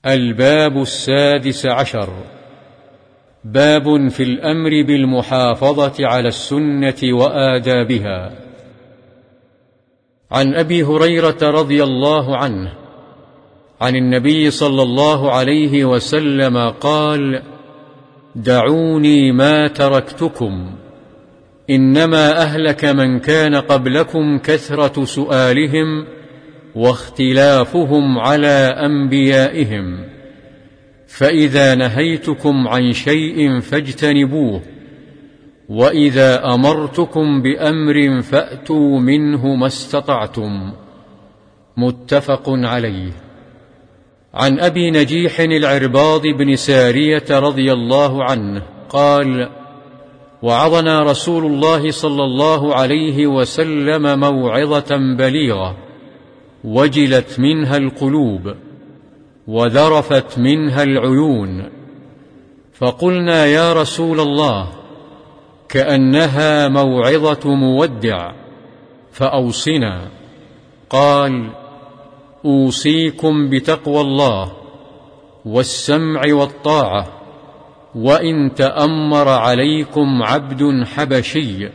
الباب 16. باب في الأمر بالمحافظة على السنة وآدابها. عن أبي هريرة رضي الله عنه عن النبي صلى الله عليه وسلم قال: دعوني ما تركتكم، إنما أهلك من كان قبلكم كثرة سؤالهم واختلافهم على أنبيائهم، فإذا نهيتكم عن شيء فاجتنبوه، وإذا أمرتكم بأمر فأتوا منه ما استطعتم. متفق عليه. عن أبي نجيح العرباض بن سارية رضي الله عنه قال: وعظنا رسول الله صلى الله عليه وسلم موعظة بليغة، وجلت منها القلوب وذرفت منها العيون، فقلنا: يا رسول الله، كأنها موعظة مودع، فأوصنا. قال: أوصيكم بتقوى الله والسمع والطاعة، وإن تأمر عليكم عبد حبشي،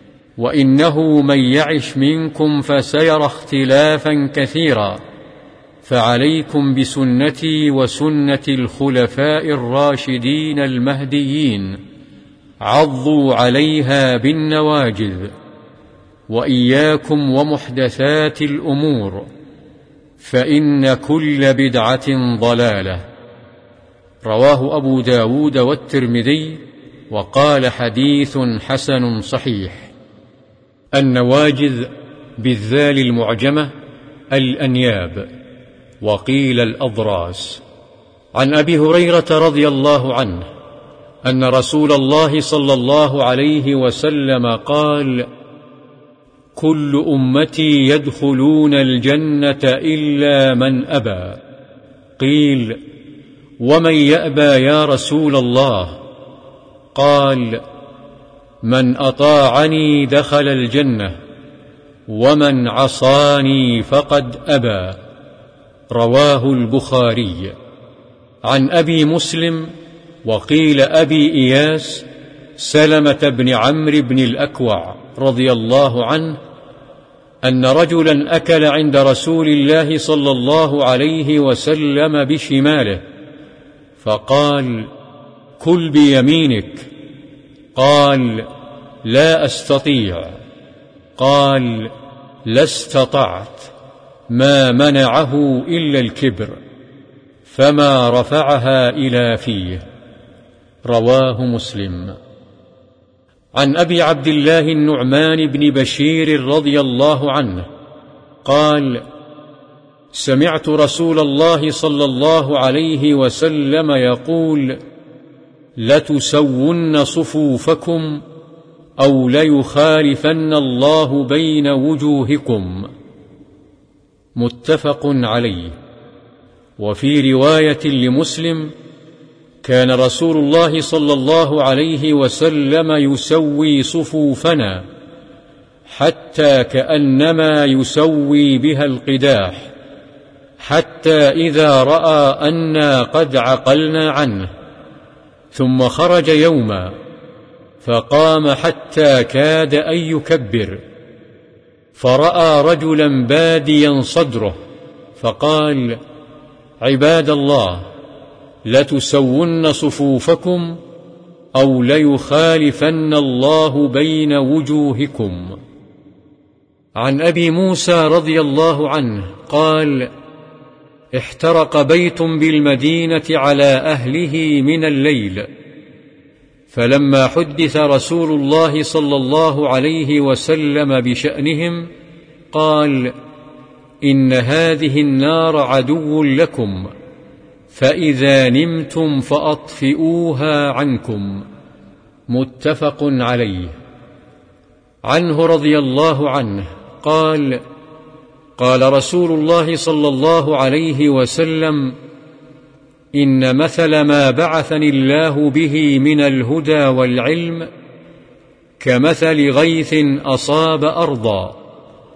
وإنه من يعش منكم فسيرى اختلافا كثيرا، فعليكم بسنتي وسنة الخلفاء الراشدين المهديين، عضوا عليها بالنواجذ، وإياكم ومحدثات الأمور، فإن كل بدعة ضلالة. رواه أبو داود والترمذي، وقال: حديث حسن صحيح. النواجذ بالذال المعجمة الأنياب، وقيل الأضراس. عن أبي هريرة رضي الله عنه أن رسول الله صلى الله عليه وسلم قال: كل أمتي يدخلون الجنة إلا من أبى. قيل: ومن يأبى يا رسول الله؟ قال: من أطاعني دخل الجنة، ومن عصاني فقد أبى. رواه البخاري. عن أبي مسلم، وقيل أبي إياس، سلمة بن عمرو بن الأكوع رضي الله عنه أن رجلا أكل عند رسول الله صلى الله عليه وسلم بشماله، فقال: كل بيمينك. قال: لا أستطيع. قال: لا استطعت، ما منعه إلا الكبر، فما رفعها إلى فيه. رواه مسلم. عن أبي عبد الله النعمان بن بشير رضي الله عنه قال: سمعت رسول الله صلى الله عليه وسلم يقول: لتسون صفوفكم أو ليخالفن الله بين وجوهكم. متفق عليه. وفي رواية لمسلم: كان رسول الله صلى الله عليه وسلم يسوي صفوفنا حتى كأنما يسوي بها القداح، حتى إذا رأى أنا قد عقلنا عنه، ثم خرج يوما فقام حتى كاد أن يكبر، فرأى رجلا باديا صدره، فقال: عباد الله، لتسون صفوفكم أو ليخالفن الله بين وجوهكم. عن أبي موسى رضي الله عنه قال: احترق بيت بالمدينة على أهله من الليل، فلما حدث رسول الله صلى الله عليه وسلم بشأنهم قال: إن هذه النار عدو لكم، فإذا نمتم فأطفئوها عنكم. متفق عليه. عنه رضي الله عنه قال: قال رسول الله صلى الله عليه وسلم: إن مثل ما بعثني الله به من الهدى والعلم كمثل غيث أصاب أرضا،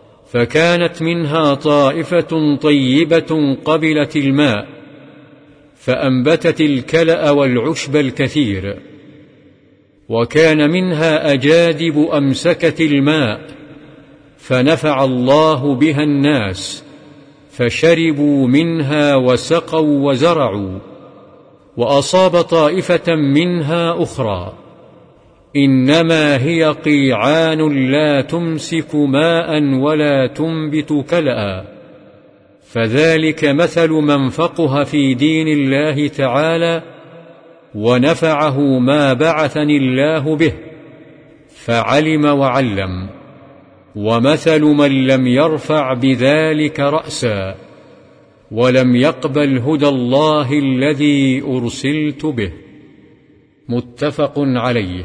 فكانت منها طائفة طيبة قبلت الماء، فأنبتت الكلأ والعشب الكثير، وكان منها أجادب أمسكت الماء فنفع الله بها الناس، فشربوا منها وسقوا وزرعوا. وأصاب طائفة منها أخرى، إنما هي قيعان لا تمسك ماء ولا تنبت كلأ. فذلك مثل من فقه في دين الله تعالى ونفعه ما بعثني الله به فعلم وعلم، ومثل من لم يرفع بذلك رأسا ولم يقبل هدى الله الذي أرسلت به. متفق عليه.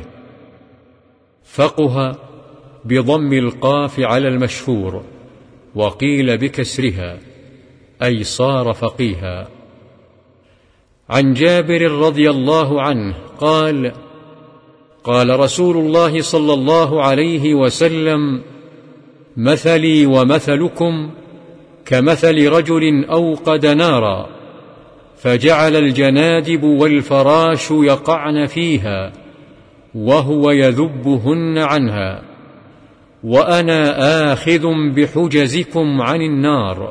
فقه بضم القاف على المشهور، وقيل بكسرها، أي صار فقيها. عن جابر رضي الله عنه قال: قال رسول الله صلى الله عليه وسلم: مثلي ومثلكم كمثل رجل أوقد نارا فجعل الجنادب والفراش يقعن فيها وهو يذبهن عنها، وأنا آخذ بحجزكم عن النار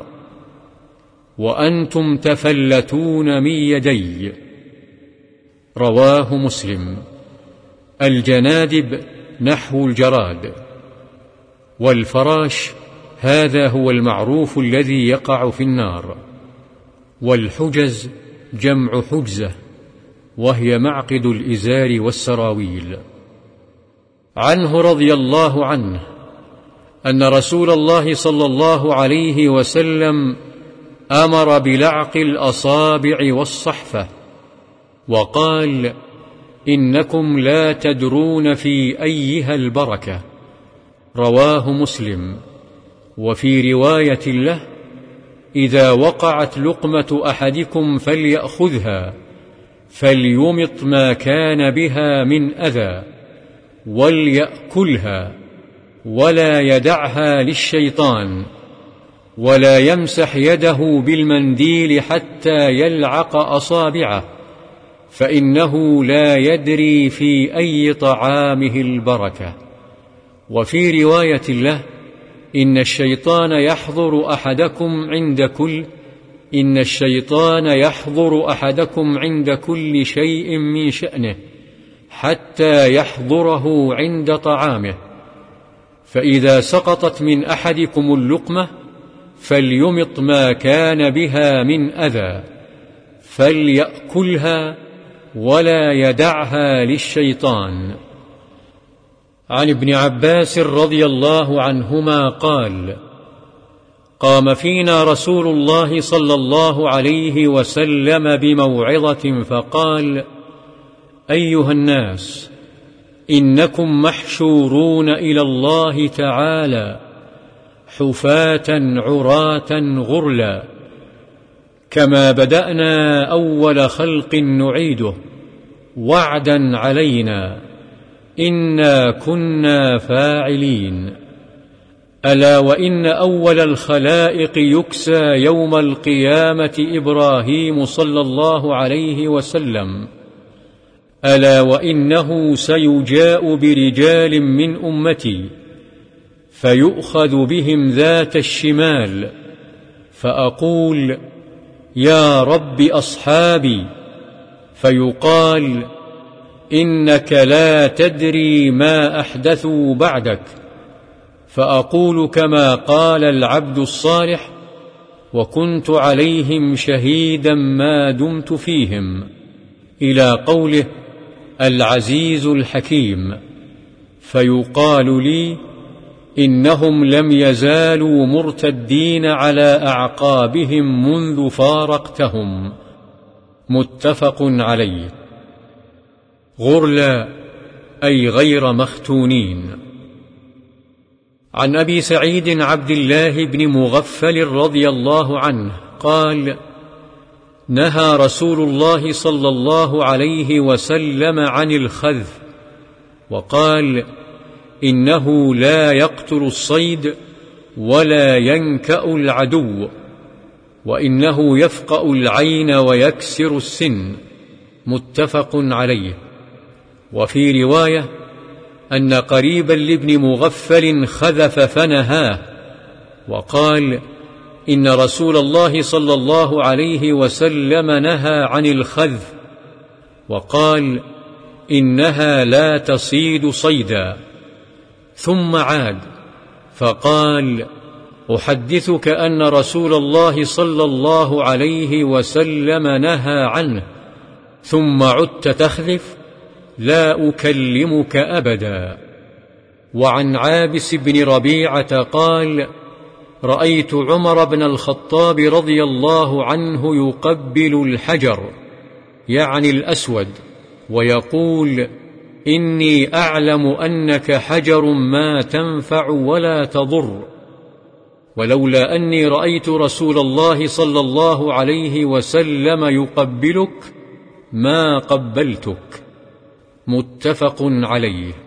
وأنتم تفلتون من يدي. رواه مسلم. الجنادب نحو الجراد، والفراش هذا هو المعروف الذي يقع في النار، والحجز جمع حجزة وهي معقد الإزار والسراويل. عنه رضي الله عنه أن رسول الله صلى الله عليه وسلم أمر بلعق الأصابع والصحفة، وقال: إنكم لا تدرون في أيها البركة. رواه مسلم. وفي رواية له: إذا وقعت لقمة أحدكم فليأخذها فليمط ما كان بها من أذى وليأكلها ولا يدعها للشيطان، ولا يمسح يده بالمنديل حتى يلعق أصابعه، فإنه لا يدري في أي طعامه البركة. وفي رواية له: إن الشيطان يحضر أحدكم عند كل شيء من شأنه حتى يحضره عند طعامه، فإذا سقطت من أحدكم اللقمة فليمط ما كان بها من أذى فليأكلها ولا يدعها للشيطان. عن ابن عباس رضي الله عنهما قال: قام فينا رسول الله صلى الله عليه وسلم بموعظة فقال: أيها الناس، إنكم محشورون إلى الله تعالى حفاة عراة غرلا، كما بدأنا أول خلق نعيده وعدا علينا إنا كنا فاعلين. ألا وإن أول الخلائق يكسى يوم القيامة إبراهيم صلى الله عليه وسلم، ألا وإنه سيجاء برجال من أمتي فيؤخذ بهم ذات الشمال فأقول: يا رب أصحابي، فيقال: إنك لا تدري ما أحدثوا بعدك، فأقول كما قال العبد الصالح: وكنت عليهم شهيدا ما دمت فيهم، إلى قوله: العزيز الحكيم. فيقال لي: إنهم لم يزالوا مرتدين على أعقابهم منذ فارقتهم. متفق عليه. غرلا أي غير مختونين. عن أبي سعيد عبد الله بن مغفل رضي الله عنه قال: نهى رسول الله صلى الله عليه وسلم عن الخذف، وقال: إنه لا يقتل الصيد ولا ينكأ العدو، وإنه يفقأ العين ويكسر السن. متفق عليه. وفي رواية أن قريبا لابن مغفل خذف فنهاه، وقال: إن رسول الله صلى الله عليه وسلم نهى عن الخذف، وقال: إنها لا تصيد صيدا. ثم عاد فقال: أحدثك أن رسول الله صلى الله عليه وسلم نهى عنه، ثم عدت تخذف؟ لا أكلمك أبدا. وعن عابس بن ربيعة قال: رأيت عمر بن الخطاب رضي الله عنه يقبل الحجر، يعني الأسود، ويقول: إني أعلم أنك حجر ما تنفع ولا تضر، ولولا أني رأيت رسول الله صلى الله عليه وسلم يقبلك ما قبلتك. متفق عليه.